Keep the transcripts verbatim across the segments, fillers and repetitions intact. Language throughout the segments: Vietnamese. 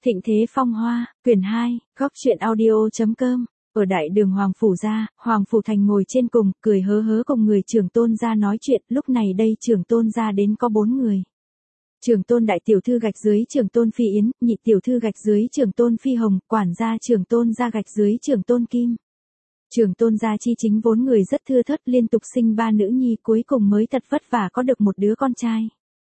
Thịnh Thế Phong Hoa, quyển hai, góc truyện audio.com. Ở đại đường Hoàng Phủ gia, Hoàng Phủ Thành ngồi trên cùng, cười hớ hớ cùng người trưởng tôn gia nói chuyện, lúc này đây trưởng tôn gia đến có bốn người. Trưởng tôn đại tiểu thư gạch dưới trưởng tôn Phi Yến, nhị tiểu thư gạch dưới trưởng tôn Phi Hồng, quản gia trưởng tôn gia gạch dưới trưởng tôn Kim. Trưởng tôn gia chi chính vốn người rất thưa thớt, liên tục sinh ba nữ nhi, cuối cùng mới thật vất vả có được một đứa con trai.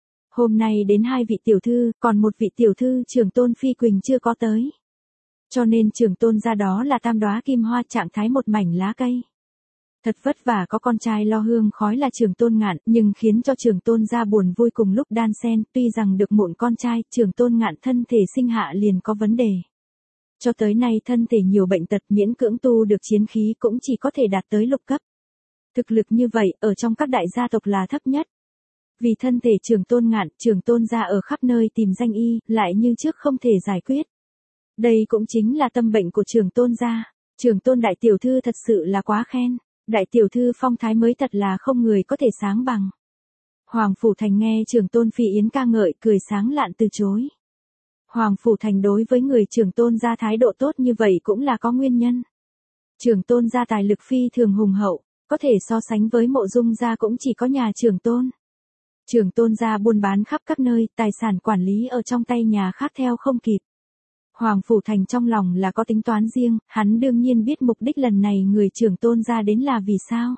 Hôm nay đến hai vị tiểu thư, còn một vị tiểu thư trưởng tôn Phi Quỳnh chưa có tới. Cho nên trưởng tôn gia đó là tam đóa kim hoa, trạng thái một mảnh lá cây. Thật vất vả có con trai lo hương khói là trưởng tôn Ngạn, nhưng khiến cho trưởng tôn gia buồn vui cùng lúc đan xen, tuy rằng được mụn con trai, trưởng tôn Ngạn thân thể sinh hạ liền có vấn đề. Cho tới nay thân thể nhiều bệnh tật, miễn cưỡng tu được chiến khí cũng chỉ có thể đạt tới lục cấp. Thực lực như vậy, ở trong các đại gia tộc là thấp nhất. Vì thân thể trưởng tôn Ngạn, trưởng tôn gia ở khắp nơi tìm danh y, lại như trước không thể giải quyết. Đây cũng chính là tâm bệnh của trưởng tôn gia. Trưởng tôn đại tiểu thư thật sự là quá khen. Đại tiểu thư phong thái mới thật là không người có thể sáng bằng. Hoàng Phủ Thành nghe trưởng tôn Phi Yến ca ngợi, cười sáng lạn từ chối. Hoàng Phủ Thành đối với người trưởng tôn gia thái độ tốt như vậy cũng là có nguyên nhân. Trưởng tôn gia tài lực phi thường hùng hậu, có thể so sánh với Mộ Dung gia cũng chỉ có nhà trưởng tôn. Trưởng tôn gia buôn bán khắp các nơi, tài sản quản lý ở trong tay nhà khác theo không kịp. Hoàng Phủ Thành trong lòng là có tính toán riêng, hắn đương nhiên biết mục đích lần này người trưởng tôn gia đến là vì sao.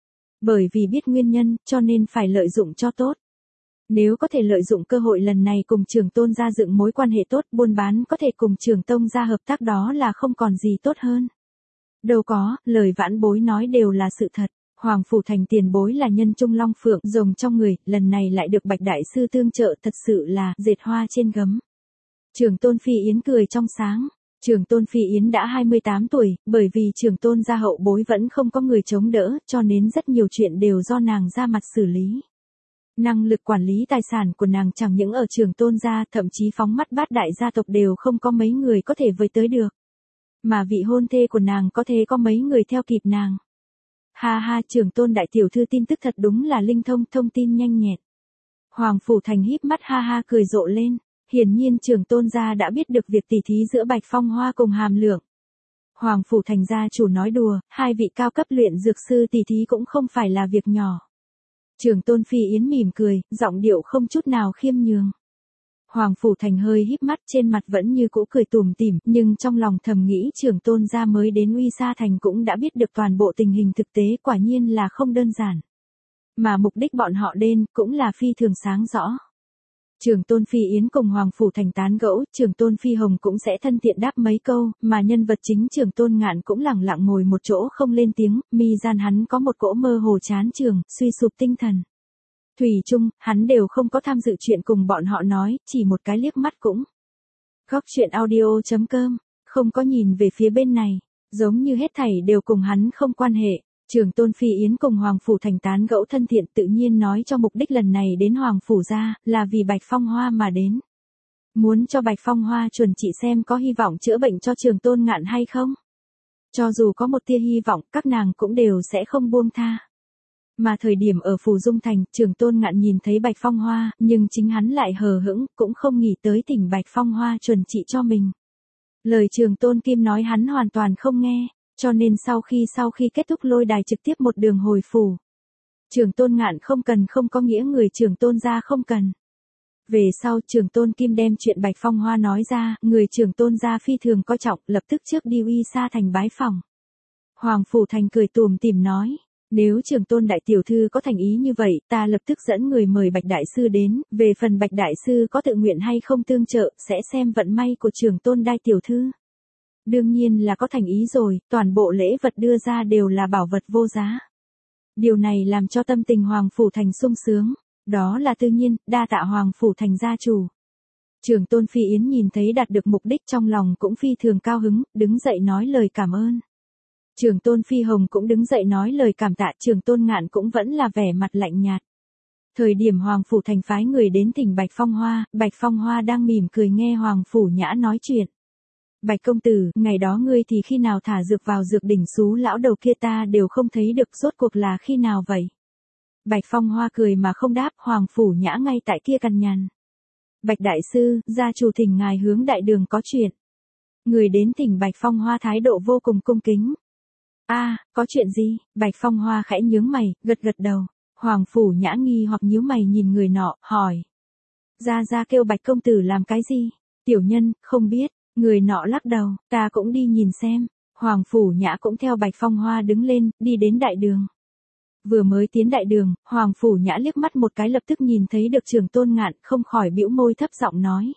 Bởi vì biết nguyên nhân, cho nên phải lợi dụng cho tốt. Nếu có thể lợi dụng cơ hội lần này cùng trưởng tôn gia dựng mối quan hệ tốt, buôn bán có thể cùng trưởng tôn gia hợp tác, đó là không còn gì tốt hơn. Đâu có, lời vãn bối nói đều là sự thật. Hoàng Phủ Thành tiền bối là nhân trung long phượng, rồng trong người, lần này lại được Bạch đại sư tương trợ, thật sự là dệt hoa trên gấm. Trưởng tôn Phi Yến cười trong sáng. Trưởng tôn Phi Yến đã hai mươi tám tuổi, bởi vì trưởng tôn gia hậu bối vẫn không có người chống đỡ, cho nên rất nhiều chuyện đều do nàng ra mặt xử lý. Năng lực quản lý tài sản của nàng chẳng những ở trưởng tôn gia, thậm chí phóng mắt bát đại gia tộc đều không có mấy người có thể với tới được. Mà vị hôn thê của nàng có thể có mấy người theo kịp nàng. Ha ha, trưởng tôn đại tiểu thư tin tức thật đúng là linh thông, thông tin nhanh nhẹn. Hoàng Phủ Thành híp mắt ha ha cười rộ lên. Hiển nhiên trưởng tôn gia đã biết được việc tỉ thí giữa Bạch Phong Hoa cùng Hàm Lượng. Hoàng Phủ Thành gia chủ nói đùa, hai vị cao cấp luyện dược sư tỉ thí cũng không phải là việc nhỏ. Trưởng tôn Phi Yến mỉm cười, giọng điệu không chút nào khiêm nhường. Hoàng Phủ Thành hơi híp mắt, trên mặt vẫn như cũ cười tủm tỉm, nhưng trong lòng thầm nghĩ trưởng tôn gia mới đến Uy Sa Thành cũng đã biết được toàn bộ tình hình thực tế, quả nhiên là không đơn giản. Mà mục đích bọn họ đến cũng là phi thường sáng rõ. Trưởng tôn Phi Yến cùng Hoàng Phủ Thành tán gẫu, trưởng tôn Phi Hồng cũng sẽ thân thiện đáp mấy câu, mà nhân vật chính trưởng tôn Ngạn cũng lẳng lặng ngồi một chỗ không lên tiếng, mi gian hắn có một cỗ mơ hồ chán trường, suy sụp tinh thần. Thủy chung, hắn đều không có tham dự chuyện cùng bọn họ nói, chỉ một cái liếc mắt cũng. Góc truyện audio.com, không có nhìn về phía bên này, giống như hết thảy đều cùng hắn không quan hệ. Trưởng tôn Phi Yến cùng Hoàng Phủ Thành tán gẫu thân thiện, tự nhiên nói cho mục đích lần này đến Hoàng Phủ gia, là vì Bạch Phong Hoa mà đến. Muốn cho Bạch Phong Hoa chuẩn trị xem có hy vọng chữa bệnh cho trưởng tôn Ngạn hay không. Cho dù có một tia hy vọng, các nàng cũng đều sẽ không buông tha. Mà thời điểm ở Phù Dung Thành, trưởng tôn Ngạn nhìn thấy Bạch Phong Hoa, nhưng chính hắn lại hờ hững, cũng không nghĩ tới thỉnh Bạch Phong Hoa chuẩn trị cho mình. Lời trưởng tôn Kim nói hắn hoàn toàn không nghe. Cho nên sau khi sau khi kết thúc lôi đài trực tiếp một đường hồi phủ. Trưởng tôn Ngạn không cần không có nghĩa người trưởng tôn gia không cần. Về sau trưởng tôn Kim đem chuyện Bạch Phong Hoa nói ra, người trưởng tôn gia phi thường coi trọng, lập tức trước đi Uy Sa Thành bái phòng. Hoàng Phủ Thành cười tủm tỉm nói, nếu trưởng tôn đại tiểu thư có thành ý như vậy, ta lập tức dẫn người mời Bạch đại sư đến, về phần Bạch đại sư có tự nguyện hay không tương trợ, sẽ xem vận may của trưởng tôn đại tiểu thư. Đương nhiên là có thành ý rồi, toàn bộ lễ vật đưa ra đều là bảo vật vô giá. Điều này làm cho tâm tình Hoàng Phủ Thành sung sướng, đó là tự nhiên, đa tạ Hoàng Phủ Thành gia chủ. Trưởng tôn Phi Yến nhìn thấy đạt được mục đích trong lòng cũng phi thường cao hứng, đứng dậy nói lời cảm ơn. Trưởng tôn Phi Hồng cũng đứng dậy nói lời cảm tạ, trưởng tôn Ngạn cũng vẫn là vẻ mặt lạnh nhạt. Thời điểm Hoàng Phủ Thành phái người đến thỉnh Bạch Phong Hoa, Bạch Phong Hoa đang mỉm cười nghe Hoàng Phủ Nhã nói chuyện. Bạch công tử, ngày đó ngươi thì khi nào thả dược vào dược đỉnh xú lão đầu kia ta đều không thấy được, rốt cuộc là khi nào vậy? Bạch Phong Hoa cười mà không đáp, Hoàng Phủ Nhã ngay tại kia cằn nhằn. Bạch đại sư, gia chủ thỉnh ngài hướng đại đường có chuyện. Người đến thỉnh Bạch Phong Hoa thái độ vô cùng cung kính. A, có chuyện gì? Bạch Phong Hoa khẽ nhướng mày, gật gật đầu. Hoàng Phủ Nhã nghi hoặc nhíu mày nhìn người nọ, hỏi. Gia gia kêu Bạch công tử làm cái gì? Tiểu nhân, không biết. Người nọ lắc đầu, ta cũng đi nhìn xem. Hoàng Phủ Nhã cũng theo Bạch Phong Hoa đứng lên, đi đến đại đường. Vừa mới tiến đại đường, Hoàng Phủ Nhã liếc mắt một cái lập tức nhìn thấy được Trường Tôn Ngạn, không khỏi bĩu môi thấp giọng nói.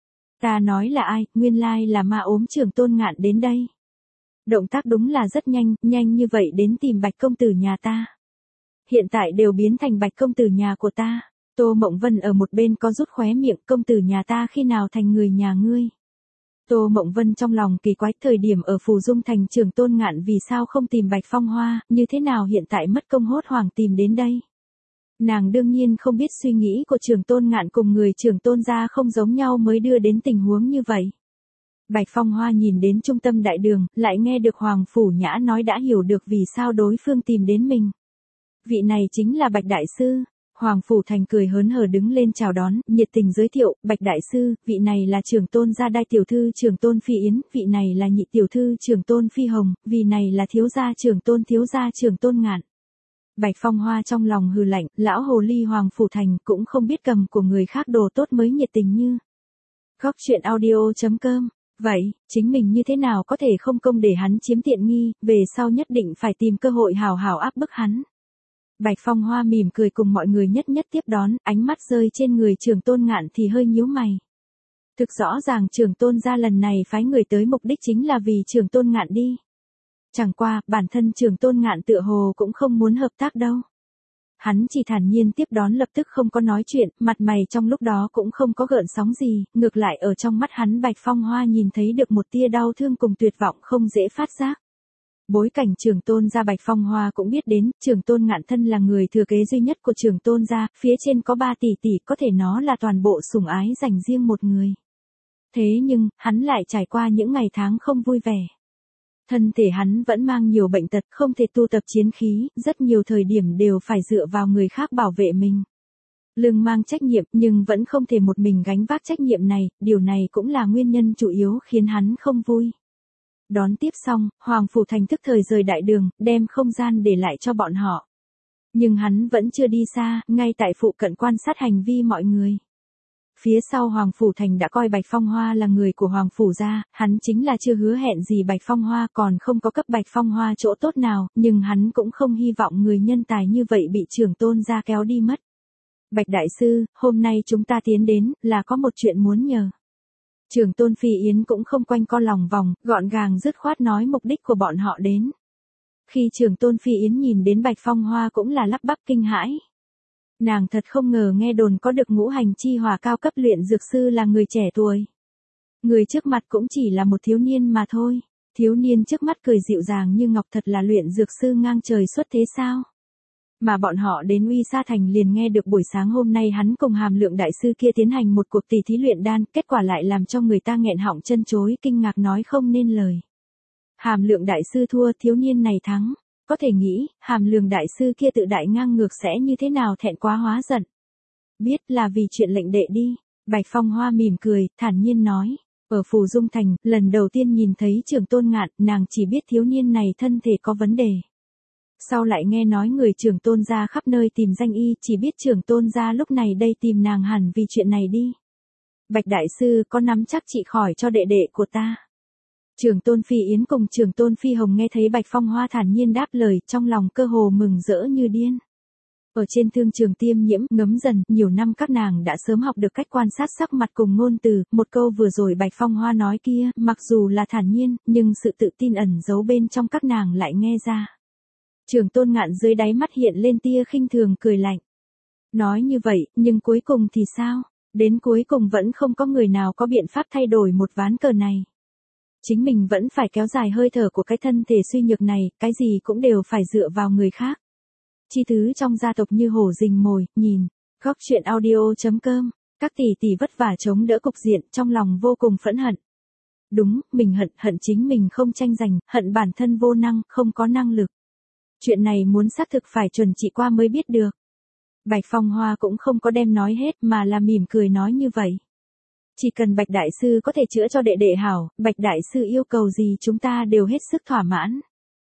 Ta nói là ai, nguyên lai là ma ốm Trường Tôn Ngạn đến đây. Động tác đúng là rất nhanh, nhanh như vậy đến tìm Bạch công tử nhà ta. Hiện tại đều biến thành Bạch công tử nhà của ta. Tô Mộng Vân ở một bên có rút khóe miệng, công tử nhà ta khi nào thành người nhà ngươi. Tô Mộng Vân trong lòng kỳ quái, thời điểm ở Phù Dung thành Trường Tôn Ngạn vì sao không tìm Bạch Phong Hoa, như thế nào hiện tại mất công hốt hoảng tìm đến đây. Nàng đương nhiên không biết suy nghĩ của Trường Tôn Ngạn cùng người Trường Tôn gia không giống nhau mới đưa đến tình huống như vậy. Bạch Phong Hoa nhìn đến trung tâm đại đường, lại nghe được Hoàng Phủ Nhã nói đã hiểu được vì sao đối phương tìm đến mình. Vị này chính là Bạch Đại Sư. Hoàng Phủ Thành cười hớn hở đứng lên chào đón, nhiệt tình giới thiệu, Bạch Đại Sư, vị này là Trường Tôn gia đại tiểu thư Trường Tôn Phi Yến, vị này là nhị tiểu thư Trường Tôn Phi Hồng, vị này là thiếu gia Trường Tôn thiếu gia Trường Tôn Ngạn. Bạch Phong Hoa trong lòng hừ lạnh, lão hồ ly Hoàng Phủ Thành cũng không biết cầm của người khác đồ tốt mới nhiệt tình như. Góc truyện audio chấm com. Vậy, chính mình như thế nào có thể không công để hắn chiếm tiện nghi, về sau nhất định phải tìm cơ hội hào hào áp bức hắn. Bạch Phong Hoa mỉm cười cùng mọi người nhất nhất tiếp đón, ánh mắt rơi trên người Trường Tôn Ngạn thì hơi nhíu mày. Thực rõ ràng Trường Tôn gia lần này phái người tới mục đích chính là vì Trường Tôn Ngạn đi. Chẳng qua, bản thân Trường Tôn Ngạn tựa hồ cũng không muốn hợp tác đâu. Hắn chỉ thản nhiên tiếp đón lập tức không có nói chuyện, mặt mày trong lúc đó cũng không có gợn sóng gì, ngược lại ở trong mắt hắn Bạch Phong Hoa nhìn thấy được một tia đau thương cùng tuyệt vọng không dễ phát giác. Bối cảnh Trường Tôn gia Bạch Phong Hoa cũng biết đến, Trường Tôn Ngạn thân là người thừa kế duy nhất của Trường Tôn gia, phía trên có ba tỷ tỷ có thể nó là toàn bộ sủng ái dành riêng một người. Thế nhưng, hắn lại trải qua những ngày tháng không vui vẻ. Thân thể hắn vẫn mang nhiều bệnh tật, không thể tu tập chiến khí, rất nhiều thời điểm đều phải dựa vào người khác bảo vệ mình. Lưng mang trách nhiệm nhưng vẫn không thể một mình gánh vác trách nhiệm này, điều này cũng là nguyên nhân chủ yếu khiến hắn không vui. Đón tiếp xong, Hoàng Phủ Thành tức thời rời đại đường, đem không gian để lại cho bọn họ. Nhưng hắn vẫn chưa đi xa, ngay tại phụ cận quan sát hành vi mọi người. Phía sau Hoàng Phủ Thành đã coi Bạch Phong Hoa là người của Hoàng Phủ gia, hắn chính là chưa hứa hẹn gì Bạch Phong Hoa còn không có cấp Bạch Phong Hoa chỗ tốt nào, nhưng hắn cũng không hy vọng người nhân tài như vậy bị Trường Tôn gia kéo đi mất. Bạch Đại Sư, hôm nay chúng ta tiến đến, là có một chuyện muốn nhờ. Trường Tôn Phi Yến cũng không quanh co lòng vòng, gọn gàng dứt khoát nói mục đích của bọn họ đến. Khi Trường Tôn Phi Yến nhìn đến Bạch Phong Hoa cũng là lắp bắp kinh hãi. Nàng thật không ngờ nghe đồn có được ngũ hành chi hỏa cao cấp luyện dược sư là người trẻ tuổi. Người trước mặt cũng chỉ là một thiếu niên mà thôi. Thiếu niên trước mắt cười dịu dàng như ngọc, thật là luyện dược sư ngang trời xuất thế sao? Mà bọn họ đến Uy Sa Thành liền nghe được buổi sáng hôm nay hắn cùng Hàm Lượng đại sư kia tiến hành một cuộc tỷ thí luyện đan, kết quả lại làm cho người ta nghẹn họng chân chối, kinh ngạc nói không nên lời. Hàm Lượng đại sư thua, thiếu niên này thắng. Có thể nghĩ, Hàm Lượng đại sư kia tự đại ngang ngược sẽ như thế nào, thẹn quá hóa giận. Biết là vì chuyện lệnh đệ đi. Bạch Phong Hoa mỉm cười, thản nhiên nói. Ở Phù Dung Thành, lần đầu tiên nhìn thấy Trường Tôn Ngạn, nàng chỉ biết thiếu niên này thân thể có vấn đề. Sau lại nghe nói người Trường Tôn gia khắp nơi tìm danh y, chỉ biết Trường Tôn gia lúc này đây tìm nàng hẳn vì chuyện này đi. Bạch Đại Sư có nắm chắc trị khỏi cho đệ đệ của ta. Trường Tôn Phi Yến cùng Trường Tôn Phi Hồng nghe thấy Bạch Phong Hoa thản nhiên đáp lời, trong lòng cơ hồ mừng rỡ như điên. Ở trên thương trường tiêm nhiễm, ngấm dần, nhiều năm các nàng đã sớm học được cách quan sát sắc mặt cùng ngôn từ, một câu vừa rồi Bạch Phong Hoa nói kia, mặc dù là thản nhiên, nhưng sự tự tin ẩn giấu bên trong các nàng lại nghe ra. Trường Tôn Ngạn dưới đáy mắt hiện lên tia khinh thường cười lạnh. Nói như vậy, nhưng cuối cùng thì sao? Đến cuối cùng vẫn không có người nào có biện pháp thay đổi một ván cờ này. Chính mình vẫn phải kéo dài hơi thở của cái thân thể suy nhược này, cái gì cũng đều phải dựa vào người khác. Chi thứ trong gia tộc như hổ rình mồi, nhìn, góc truyện audio chấm com, các tỷ tỷ vất vả chống đỡ cục diện, trong lòng vô cùng phẫn hận. Đúng, mình hận, hận chính mình không tranh giành, hận bản thân vô năng, không có năng lực. Chuyện này muốn xác thực phải chuẩn trị qua mới biết được. Bạch Phong Hoa cũng không có đem nói hết mà là mỉm cười nói như vậy. Chỉ cần Bạch Đại Sư có thể chữa cho đệ đệ hảo, Bạch Đại Sư yêu cầu gì chúng ta đều hết sức thỏa mãn.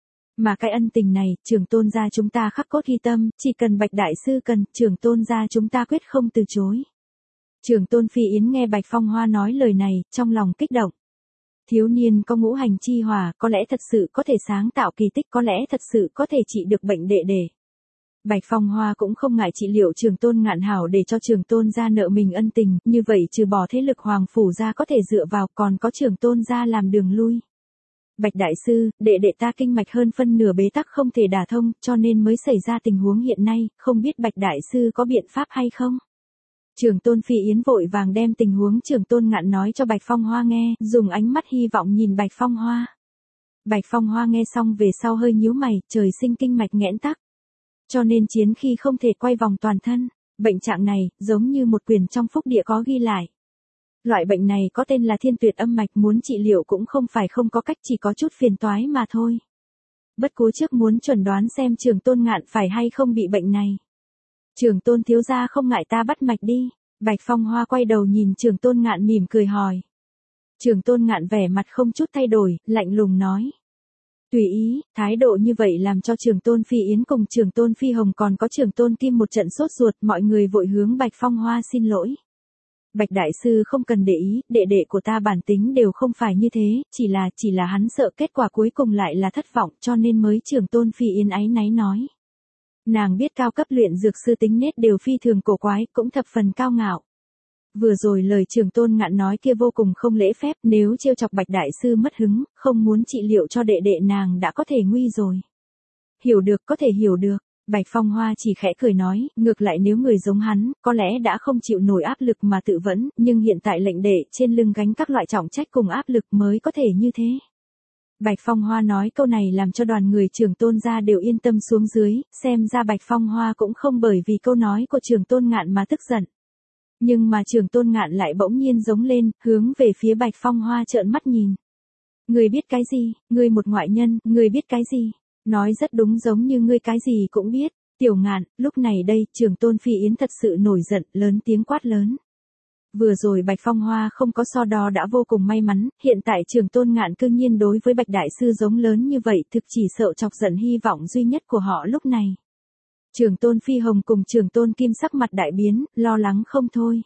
Mà cái ân tình này, Trường Tôn gia chúng ta khắc cốt ghi tâm, chỉ cần Bạch Đại Sư cần, Trường Tôn gia chúng ta quyết không từ chối. Trường Tôn Phi Yến nghe Bạch Phong Hoa nói lời này, trong lòng kích động. Thiếu niên có ngũ hành chi hòa, có lẽ thật sự có thể sáng tạo kỳ tích, có lẽ thật sự có thể trị được bệnh đệ đệ. Bạch Phong Hoa cũng không ngại trị liệu Trường Tôn Ngạn hảo để cho Trường Tôn gia nợ mình ân tình, như vậy trừ bỏ thế lực Hoàng phủ gia có thể dựa vào, còn có Trường Tôn gia làm đường lui. Bạch Đại Sư, đệ đệ ta kinh mạch hơn phân nửa bế tắc không thể đả thông, cho nên mới xảy ra tình huống hiện nay, không biết Bạch Đại Sư có biện pháp hay không? Trường Tôn Phi Yến vội vàng đem tình huống Trường Tôn Ngạn nói cho Bạch Phong Hoa nghe, dùng ánh mắt hy vọng nhìn Bạch Phong Hoa. Bạch Phong Hoa nghe xong về sau hơi nhíu mày, trời sinh kinh mạch nghẽn tắc. Cho nên chiến khi không thể quay vòng toàn thân, bệnh trạng này, giống như một quyền trong phúc địa có ghi lại. Loại bệnh này có tên là thiên tuyệt âm mạch, muốn trị liệu cũng không phải không có cách, chỉ có chút phiền toái mà thôi. Bất cố trước muốn chuẩn đoán xem Trường Tôn Ngạn phải hay không bị bệnh này. Trường Tôn thiếu gia không ngại ta bắt mạch đi. Bạch Phong Hoa quay đầu nhìn Trường Tôn Ngạn mỉm cười hỏi. Trường Tôn Ngạn vẻ mặt không chút thay đổi, lạnh lùng nói. Tùy ý, thái độ như vậy làm cho Trường Tôn Phi Yến cùng Trường Tôn Phi Hồng còn có Trường Tôn Kim một trận sốt ruột, mọi người vội hướng Bạch Phong Hoa xin lỗi. Bạch Đại Sư không cần để ý, đệ đệ của ta bản tính đều không phải như thế, chỉ là, chỉ là hắn sợ kết quả cuối cùng lại là thất vọng cho nên mới Trường Tôn Phi Yến áy náy nói. Nàng biết cao cấp luyện dược sư tính nết đều phi thường cổ quái, cũng thập phần cao ngạo. Vừa rồi lời Trường Tôn Ngạn nói kia vô cùng không lễ phép, nếu trêu chọc Bạch Đại Sư mất hứng, không muốn trị liệu cho đệ đệ nàng đã có thể nguy rồi. Hiểu được, có thể hiểu được. Bạch Phong Hoa chỉ khẽ cười nói, ngược lại nếu người giống hắn, có lẽ đã không chịu nổi áp lực mà tự vẫn, nhưng hiện tại lệnh đệ trên lưng gánh các loại trọng trách cùng áp lực mới có thể như thế. Bạch Phong Hoa nói câu này làm cho đoàn người Trường Tôn gia đều yên tâm xuống dưới, xem ra Bạch Phong Hoa cũng không bởi vì câu nói của Trường Tôn Ngạn mà tức giận. Nhưng mà Trường Tôn Ngạn lại bỗng nhiên giống lên, hướng về phía Bạch Phong Hoa trợn mắt nhìn. Ngươi biết cái gì, ngươi một ngoại nhân, ngươi biết cái gì? Nói rất đúng, giống như ngươi cái gì cũng biết. Tiểu Ngạn, lúc này đây, Trường Tôn Phi Yến thật sự nổi giận, lớn tiếng quát lớn. Vừa rồi Bạch Phong Hoa không có so đo đã vô cùng may mắn, hiện tại Trường Tôn Ngạn cương nhiên đối với Bạch Đại Sư giống lớn như vậy, thực chỉ sợ chọc giận hy vọng duy nhất của họ lúc này. Trường Tôn Phi Hồng cùng Trường Tôn Kim sắc mặt đại biến, lo lắng không thôi.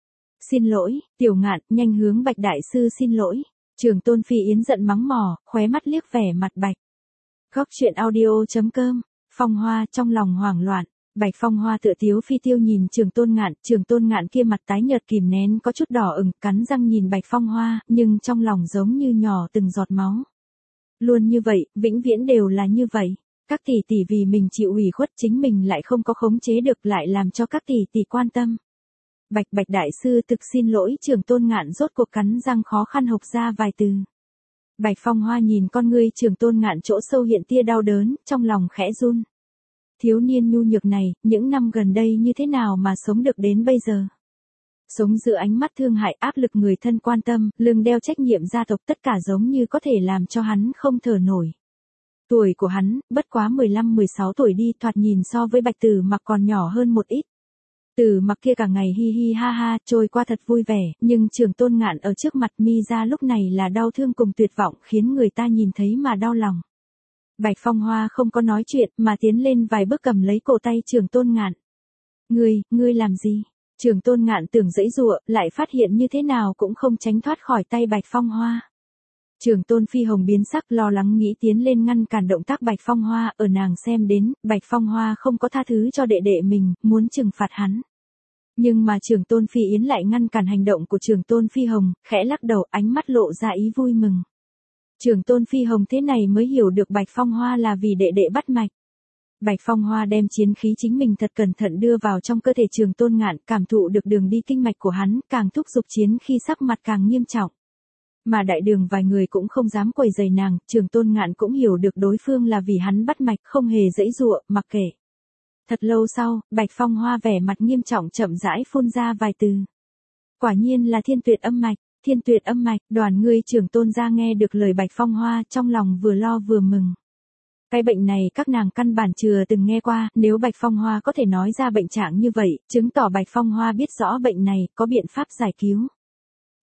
Xin lỗi, Tiểu Ngạn, nhanh hướng Bạch Đại Sư xin lỗi. Trường Tôn Phi Yến giận mắng mỏ, khóe mắt liếc vẻ mặt Bạch. Góc truyện audio chấm com, Phong Hoa trong lòng hoảng loạn. Bạch Phong Hoa tựa tiếu phi tiêu nhìn Trường Tôn Ngạn, Trường Tôn Ngạn kia mặt tái nhợt kìm nén có chút đỏ ửng, cắn răng nhìn Bạch Phong Hoa, nhưng trong lòng giống như nhỏ từng giọt máu. Luôn như vậy, vĩnh viễn đều là như vậy. Các tỷ tỷ vì mình chịu ủy khuất, chính mình lại không có khống chế được, lại làm cho các tỷ tỷ quan tâm. Bạch Bạch Đại Sư thực xin lỗi. Trường Tôn Ngạn rốt cuộc cắn răng khó khăn hộc ra vài từ. Bạch Phong Hoa nhìn con ngươi Trường Tôn Ngạn chỗ sâu hiện tia đau đớn, trong lòng khẽ run. Thiếu niên nhu nhược này, những năm gần đây như thế nào mà sống được đến bây giờ? Sống giữa ánh mắt thương hại, áp lực người thân quan tâm, lưng đeo trách nhiệm gia tộc, tất cả giống như có thể làm cho hắn không thở nổi. Tuổi của hắn, bất quá mười lăm mười sáu tuổi đi, thoạt nhìn so với Bạch Tử Mặc còn nhỏ hơn một ít. Tử Mặc kia cả ngày hi hi ha ha, trôi qua thật vui vẻ, nhưng Trường Tôn Ngạn ở trước mặt mi ra lúc này là đau thương cùng tuyệt vọng, khiến người ta nhìn thấy mà đau lòng. Bạch Phong Hoa không có nói chuyện, mà tiến lên vài bước cầm lấy cổ tay Trường Tôn Ngạn. Ngươi, ngươi làm gì? Trường Tôn Ngạn tưởng giãy giụa, lại phát hiện như thế nào cũng không tránh thoát khỏi tay Bạch Phong Hoa. Trường Tôn Phi Hồng biến sắc, lo lắng nghĩ tiến lên ngăn cản động tác Bạch Phong Hoa, ở nàng xem đến, Bạch Phong Hoa không có tha thứ cho đệ đệ mình, muốn trừng phạt hắn. Nhưng mà Trường Tôn Phi Yến lại ngăn cản hành động của Trường Tôn Phi Hồng, khẽ lắc đầu, ánh mắt lộ ra ý vui mừng. Trường Tôn Phi Hồng thế này mới hiểu được Bạch Phong Hoa là vì đệ đệ bắt mạch. Bạch Phong Hoa đem chiến khí chính mình thật cẩn thận đưa vào trong cơ thể Trường Tôn Ngạn, cảm thụ được đường đi kinh mạch của hắn, càng thúc giục chiến khi sắc mặt càng nghiêm trọng. Mà đại đường vài người cũng không dám quấy rầy nàng, Trường Tôn Ngạn cũng hiểu được đối phương là vì hắn bắt mạch, không hề giãy giụa, mặc kệ. Thật lâu sau, Bạch Phong Hoa vẻ mặt nghiêm trọng chậm rãi phun ra vài từ. Quả nhiên là thiên tuyệt âm mạch. Thiên tuyệt âm mạch, đoàn người Trường Tôn gia nghe được lời Bạch Phong Hoa, trong lòng vừa lo vừa mừng. Cái bệnh này các nàng căn bản chưa từng nghe qua, nếu Bạch Phong Hoa có thể nói ra bệnh trạng như vậy, chứng tỏ Bạch Phong Hoa biết rõ bệnh này, có biện pháp giải cứu.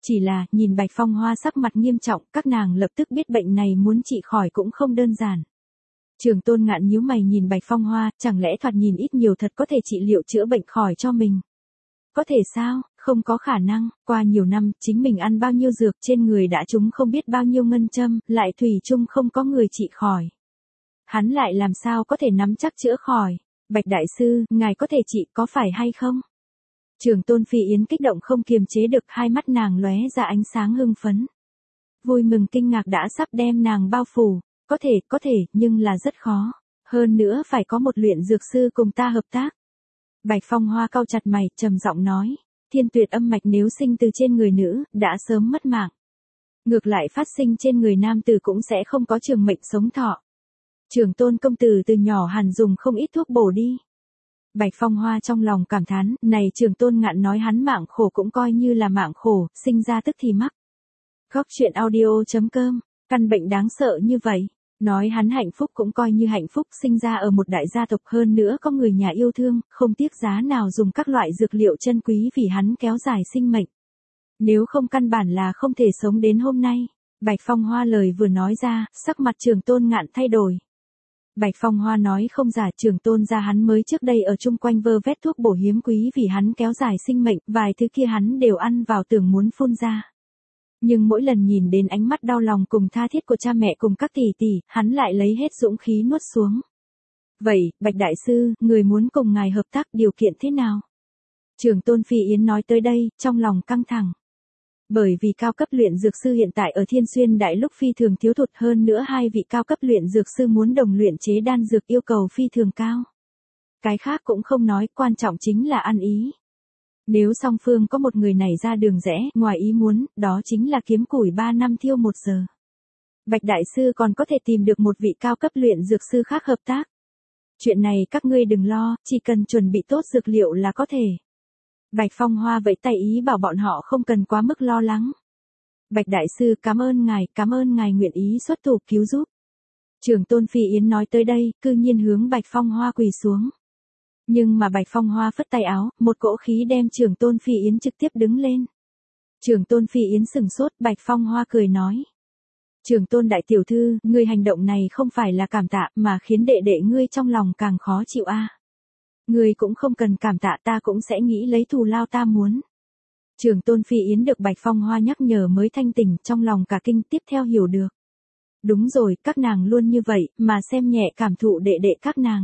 Chỉ là, nhìn Bạch Phong Hoa sắc mặt nghiêm trọng, các nàng lập tức biết bệnh này muốn trị khỏi cũng không đơn giản. Trường Tôn Ngạn nhíu mày nhìn Bạch Phong Hoa, chẳng lẽ thoạt nhìn ít nhiều thật có thể trị liệu chữa bệnh khỏi cho mình. Có thể sao, không có khả năng, qua nhiều năm, chính mình ăn bao nhiêu dược trên người đã trúng không biết bao nhiêu ngân châm, lại thủy chung không có người trị khỏi. Hắn lại làm sao có thể nắm chắc chữa khỏi. Bạch Đại Sư, ngài có thể trị có phải hay không? Trường Tôn Phi Yến kích động không kiềm chế được, hai mắt nàng lóe ra ánh sáng hưng phấn. Vui mừng kinh ngạc đã sắp đem nàng bao phủ. Có thể, có thể, nhưng là rất khó. Hơn nữa phải có một luyện dược sư cùng ta hợp tác. Bạch Phong Hoa cau chặt mày, trầm giọng nói. Thiên tuyệt âm mạch nếu sinh từ trên người nữ, đã sớm mất mạng. Ngược lại phát sinh trên người nam tử cũng sẽ không có trường mệnh sống thọ. Trường Tôn công tử từ nhỏ hẳn dùng không ít thuốc bổ đi. Bạch Phong Hoa trong lòng cảm thán, này Trường Tôn Ngạn nói hắn mạng khổ cũng coi như là mạng khổ, sinh ra tức thì mắc. Góc truyện audio chấm com, căn bệnh đáng sợ như vậy. Nói hắn hạnh phúc cũng coi như hạnh phúc, sinh ra ở một đại gia tộc, hơn nữa có người nhà yêu thương, không tiếc giá nào dùng các loại dược liệu chân quý vì hắn kéo dài sinh mệnh. Nếu không căn bản là không thể sống đến hôm nay. Bạch Phong Hoa lời vừa nói ra, sắc mặt Trường Tôn Ngạn thay đổi. Bạch Phong Hoa nói không giả, Trường Tôn gia hắn mới trước đây ở chung quanh vơ vét thuốc bổ hiếm quý vì hắn kéo dài sinh mệnh, vài thứ kia hắn đều ăn vào tưởng muốn phun ra. Nhưng mỗi lần nhìn đến ánh mắt đau lòng cùng tha thiết của cha mẹ cùng các tỷ tỷ, hắn lại lấy hết dũng khí nuốt xuống. Vậy, Bạch Đại Sư, người muốn cùng ngài hợp tác điều kiện thế nào? Trường Tôn Phi Yến nói tới đây, trong lòng căng thẳng. Bởi vì cao cấp luyện dược sư hiện tại ở Thiên Xuyên Đại Lục phi thường thiếu thụt, hơn nữa hai vị cao cấp luyện dược sư muốn đồng luyện chế đan dược yêu cầu phi thường cao. Cái khác cũng không nói, quan trọng chính là ăn ý. Nếu song phương có một người này ra đường rẽ, ngoài ý muốn, đó chính là kiếm củi ba năm thiêu một giờ. Bạch Đại Sư còn có thể tìm được một vị cao cấp luyện dược sư khác hợp tác. Chuyện này các ngươi đừng lo, chỉ cần chuẩn bị tốt dược liệu là có thể. Bạch Phong Hoa vẫy tay ý bảo bọn họ không cần quá mức lo lắng. Bạch Đại Sư cảm ơn ngài, cảm ơn ngài nguyện ý xuất thủ cứu giúp. Trường Tôn Phi Yến nói tới đây, cư nhiên hướng Bạch Phong Hoa quỳ xuống. Nhưng mà Bạch Phong Hoa phất tay áo, một cỗ khí đem Trường Tôn Phi Yến trực tiếp đứng lên. Trường Tôn Phi Yến sừng sốt, Bạch Phong Hoa cười nói. Trường Tôn đại tiểu thư, ngươi hành động này không phải là cảm tạ mà khiến đệ đệ ngươi trong lòng càng khó chịu a. À. Ngươi cũng không cần cảm tạ, ta cũng sẽ nghĩ lấy thù lao ta muốn. Trường Tôn Phi Yến được Bạch Phong Hoa nhắc nhở mới thanh tỉnh, trong lòng cả kinh, tiếp theo hiểu được. Đúng rồi, các nàng luôn như vậy, mà xem nhẹ cảm thụ đệ đệ các nàng.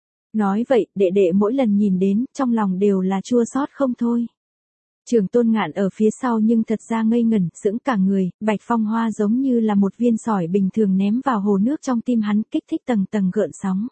Nói vậy, đệ đệ mỗi lần nhìn đến, trong lòng đều là chua xót không thôi. Trường Tôn Ngạn ở phía sau nhưng thật ra ngây ngẩn, sững cả người, Bạch Phong Hoa giống như là một viên sỏi bình thường ném vào hồ nước trong tim hắn, kích thích tầng tầng gợn sóng.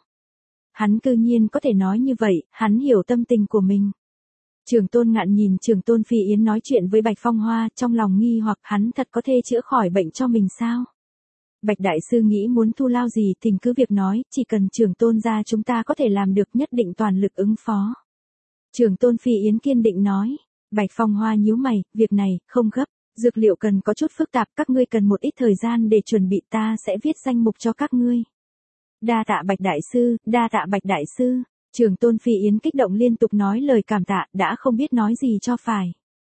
Hắn cư nhiên có thể nói như vậy, hắn hiểu tâm tình của mình. Trường Tôn Ngạn nhìn Trường Tôn Phi Yến nói chuyện với Bạch Phong Hoa, trong lòng nghi hoặc hắn thật có thể chữa khỏi bệnh cho mình sao? Bạch Đại Sư nghĩ muốn thu lao gì thì cứ việc nói, chỉ cần Trường Tôn gia chúng ta có thể làm được, nhất định toàn lực ứng phó. Trường Tôn Phi Yến kiên định nói. Bạch Phong Hoa nhíu mày, việc này, không gấp, dược liệu cần có chút phức tạp, các ngươi cần một ít thời gian để chuẩn bị, ta sẽ viết danh mục cho các ngươi. Đa tạ Bạch Đại Sư, đa tạ Bạch Đại Sư. Trường Tôn Phi Yến kích động liên tục nói lời cảm tạ, đã không biết nói gì cho phải.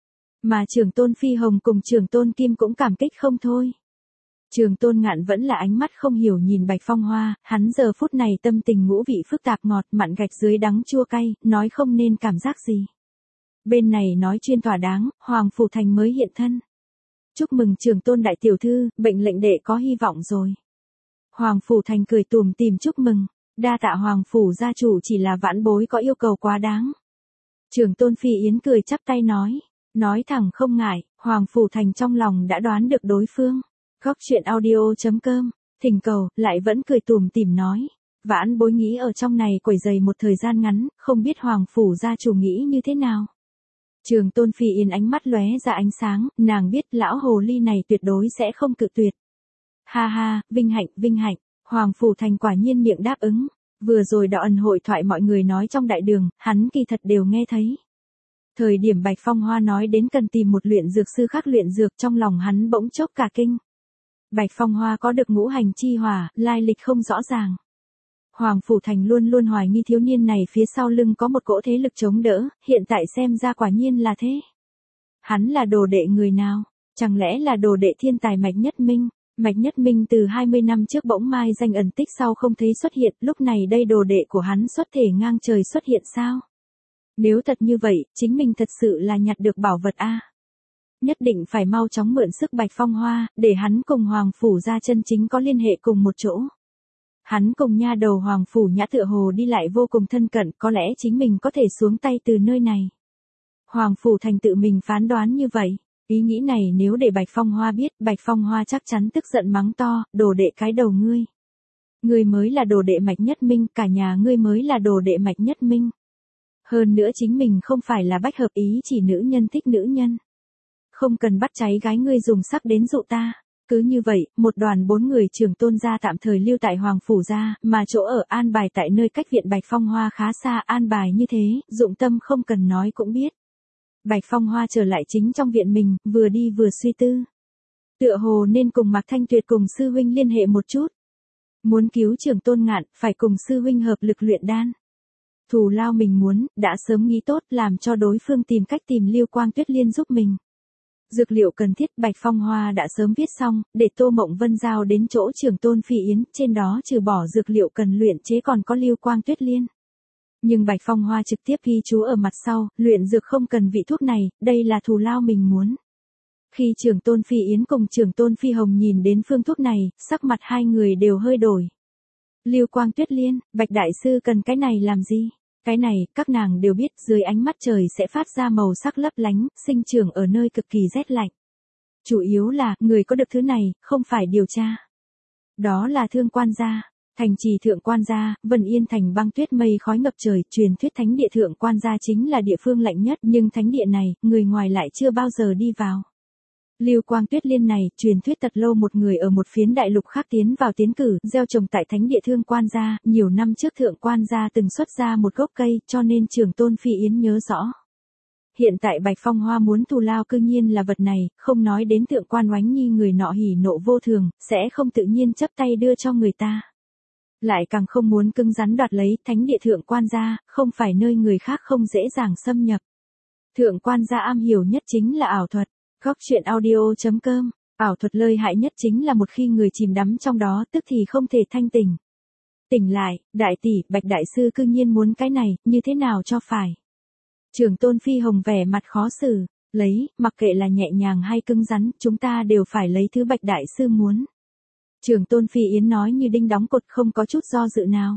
Mà Trường Tôn Phi Hồng cùng Trường Tôn Kim cũng cảm kích không thôi. Trường Tôn Ngạn vẫn là ánh mắt không hiểu nhìn Bạch Phong Hoa, hắn giờ phút này tâm tình ngũ vị phức tạp, ngọt mặn gạch dưới đắng chua cay, nói không nên cảm giác gì. Bên này nói chuyên thỏa đáng, Hoàng Phủ Thành mới hiện thân. Chúc mừng Trường Tôn đại tiểu thư, bệnh lệnh đệ có hy vọng rồi. Hoàng Phủ Thành cười tủm tỉm chúc mừng, đa tạ Hoàng Phủ gia chủ, chỉ là vãn bối có yêu cầu quá đáng. Trường Tôn Phi Yến cười chắp tay nói, nói thẳng không ngại, Hoàng Phủ Thành trong lòng đã đoán được đối phương. Góc truyện audio chấm com, thỉnh cầu, lại vẫn cười tủm tỉm nói. Vãn bối nghĩ ở trong này quẩy dày một thời gian ngắn, không biết Hoàng Phủ gia chủ nghĩ như thế nào. Trường Tôn Phi Yến ánh mắt lóe ra ánh sáng, nàng biết lão hồ ly này tuyệt đối sẽ không cự tuyệt. Ha ha, vinh hạnh, vinh hạnh, Hoàng Phủ Thành quả nhiên miệng đáp ứng. Vừa rồi đạo ẩn hội thoại mọi người nói trong đại đường, hắn kỳ thật đều nghe thấy. Thời điểm Bạch Phong Hoa nói đến cần tìm một luyện dược sư khác luyện dược, trong lòng hắn bỗng chốc cả kinh. Bạch Phong Hoa có được ngũ hành chi hỏa, lai lịch không rõ ràng. Hoàng Phủ Thành luôn luôn hoài nghi thiếu niên này phía sau lưng có một cỗ thế lực chống đỡ, hiện tại xem ra quả nhiên là thế. Hắn là đồ đệ người nào? Chẳng lẽ là đồ đệ thiên tài Mạch Nhất Minh? Mạch Nhất Minh từ hai mươi năm trước bỗng mai danh ẩn tích sau không thấy xuất hiện, lúc này đây đồ đệ của hắn xuất thể ngang trời xuất hiện sao? Nếu thật như vậy, chính mình thật sự là nhặt được bảo vật a. Nhất định phải mau chóng mượn sức Bạch Phong Hoa, để hắn cùng Hoàng Phủ gia chân chính có liên hệ cùng một chỗ. Hắn cùng nha đầu Hoàng Phủ Nhã tựa hồ đi lại vô cùng thân cận, có lẽ chính mình có thể xuống tay từ nơi này. Hoàng Phủ Thành tự mình phán đoán như vậy. Ý nghĩ này nếu để Bạch Phong Hoa biết, Bạch Phong Hoa chắc chắn tức giận mắng to, đồ đệ cái đầu ngươi. Ngươi mới là đồ đệ Mạch Nhất Minh, cả nhà ngươi mới là đồ đệ Mạch Nhất Minh. Hơn nữa chính mình không phải là bách hợp ý chỉ nữ nhân thích nữ nhân. Không cần bắt cháy gái ngươi dùng sắc đến dụ ta. Cứ như vậy, một đoàn bốn người trưởng tôn gia tạm thời lưu tại Hoàng Phủ gia, mà chỗ ở an bài tại nơi cách viện Bạch Phong Hoa khá xa, an bài như thế, dụng tâm không cần nói cũng biết. Bạch Phong Hoa trở lại chính trong viện mình, vừa đi vừa suy tư. Tựa hồ nên cùng Mạc Thanh Tuyệt cùng sư huynh liên hệ một chút. Muốn cứu trưởng tôn ngạn, phải cùng sư huynh hợp lực luyện đan. Thù lao mình muốn, đã sớm nghĩ tốt làm cho đối phương tìm cách tìm Lưu Quang Tuyết Liên giúp mình. Dược liệu cần thiết Bạch Phong Hoa đã sớm viết xong, để Tô Mộng Vân giao đến chỗ trưởng tôn Phi Yến, trên đó trừ bỏ dược liệu cần luyện chế còn có Lưu Quang Tuyết Liên. Nhưng Bạch Phong Hoa trực tiếp ghi chú ở mặt sau, luyện dược không cần vị thuốc này, đây là thù lao mình muốn. Khi trưởng tôn Phi Yến cùng trưởng tôn Phi Hồng nhìn đến phương thuốc này, sắc mặt hai người đều hơi đổi. Lưu Quang Tuyết Liên, Bạch Đại Sư cần cái này làm gì? Cái này, các nàng đều biết dưới ánh mắt trời sẽ phát ra màu sắc lấp lánh, sinh trưởng ở nơi cực kỳ rét lạnh. Chủ yếu là, người có được thứ này, không phải điều tra. Đó là Thương Quan gia. Thành trì Thượng Quan gia, Vân Yên thành băng tuyết mây khói ngập trời, truyền thuyết thánh địa Thượng Quan gia chính là địa phương lạnh nhất, nhưng thánh địa này, người ngoài lại chưa bao giờ đi vào. Lưu Quang Tuyết Liên này, truyền thuyết thật lâu một người ở một phiến đại lục khác tiến vào tiến cử, gieo trồng tại thánh địa Thương Quan gia, nhiều năm trước Thượng Quan gia từng xuất ra một gốc cây, cho nên trưởng tôn Phi Yến nhớ rõ. Hiện tại Bạch Phong Hoa muốn thù lao cư nhiên là vật này, không nói đến Thượng Quan Oánh Nhi người nọ hỉ nộ vô thường, sẽ không tự nhiên chấp tay đưa cho người ta. Lại càng không muốn cứng rắn đoạt lấy, thánh địa Thượng Quan gia, không phải nơi người khác không dễ dàng xâm nhập. Thượng Quan gia am hiểu nhất chính là ảo thuật. Góc truyện audio chấm com, ảo thuật lợi hại nhất chính là một khi người chìm đắm trong đó tức thì không thể thanh tỉnh. Tỉnh lại, đại tỷ, Bạch Đại Sư cư nhiên muốn cái này, như thế nào cho phải. Trưởng tôn Phi Hồng vẻ mặt khó xử, lấy, mặc kệ là nhẹ nhàng hay cứng rắn, chúng ta đều phải lấy thứ Bạch Đại Sư muốn. Trưởng tôn Phi Yến nói như đinh đóng cột không có chút do dự nào.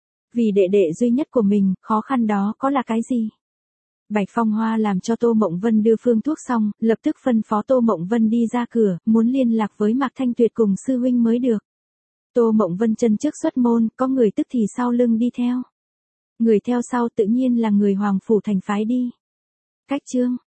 Vì đệ đệ duy nhất của mình, khó khăn đó có là cái gì? Bạch Phong Hoa làm cho Tô Mộng Vân đưa phương thuốc xong, lập tức phân phó Tô Mộng Vân đi ra cửa, muốn liên lạc với Mạc Thanh Tuyệt cùng sư huynh mới được. Tô Mộng Vân chân trước xuất môn, có người tức thì sau lưng đi theo. Người theo sau tự nhiên là người Hoàng Phủ Thành phái đi. Cách chương